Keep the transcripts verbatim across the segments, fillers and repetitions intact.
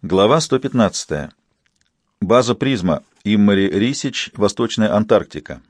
Глава сто пятнадцатая. База «Призма», Иммари Рисич, Восточная Антарктика.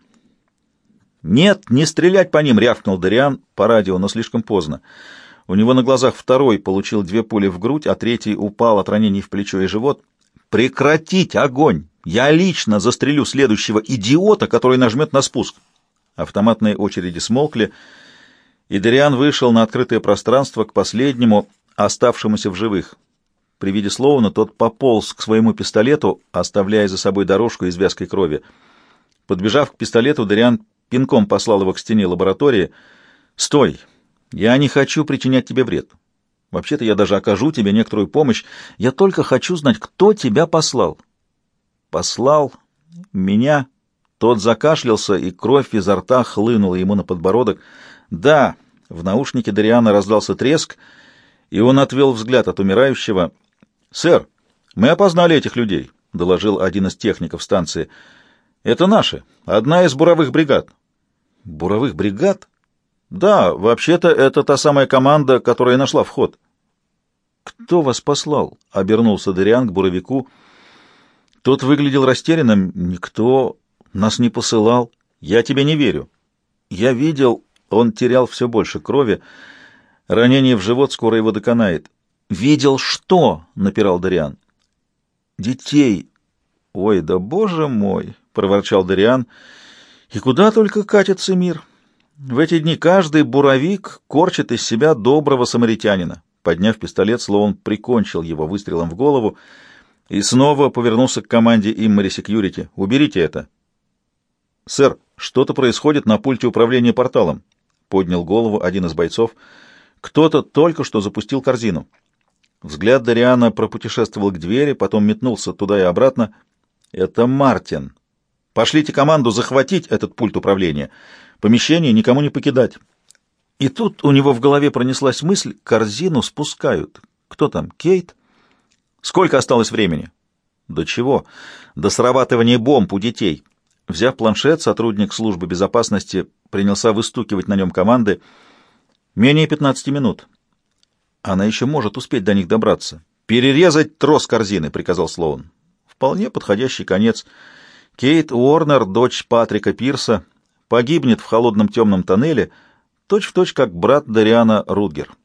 «Нет, не стрелять по ним!» — рявкнул Дориан по радио, но слишком поздно. У него на глазах второй получил две пули в грудь, а третий упал от ранений в плечо и живот. «Прекратить огонь! Я лично застрелю следующего идиота, который нажмет на спуск!» Автоматные очереди смолкли, и Дориан вышел на открытое пространство к последнему, оставшемуся в живых. При виде Слоуна тот пополз к своему пистолету, оставляя за собой дорожку из вязкой крови. Подбежав к пистолету, Дориан пинком послал его к стене лаборатории. «Стой! Я не хочу причинять тебе вред. Вообще-то я даже окажу тебе некоторую помощь. Я только хочу знать, кто тебя послал». «Послал? Меня?» Тот закашлялся, и кровь изо рта хлынула ему на подбородок. «Да!» — в наушнике Дориана раздался треск, и он отвел взгляд от умирающего. «Сэр, мы опознали этих людей», — доложил один из техников станции. «Это наши, одна из буровых бригад». «Буровых бригад?» «Да, вообще-то это та самая команда, которая нашла вход». «Кто вас послал?» — обернулся Дориан к буровику. Тот выглядел растерянным. «Никто нас не посылал. Я тебе не верю». «Я видел...» Он терял все больше крови. Ранение в живот скоро его доконает. «Видел что?» — напирал Дориан. «Детей». «Ой, да боже мой!» — проворчал Дориан. «И куда только катится мир? В эти дни каждый буровик корчит из себя доброго самаритянина». Подняв пистолет, Слоун прикончил его выстрелом в голову и снова повернулся к команде Иммари Секьюрити. «Уберите это». «Сэр, что-то происходит на пульте управления порталом», — поднял голову один из бойцов. «Кто-то только что запустил корзину». Взгляд Дориана пропутешествовал к двери, потом метнулся туда и обратно. «Это Мартин. Пошлите команду захватить этот пульт управления. Помещение никому не покидать». И тут у него в голове пронеслась мысль: корзину спускают. Кто там, Кейт? Сколько осталось времени? До чего? До срабатывания бомб у детей. Взяв планшет, сотрудник службы безопасности принялся выстукивать на нем команды. Менее пятнадцати минут. Она еще может успеть до них добраться. «Перерезать трос корзины», — приказал Слоун. Вполне подходящий конец. Кейт Уорнер, дочь Патрика Пирса, погибнет в холодном темном тоннеле, точь-в-точь как брат Дориана Рутгер.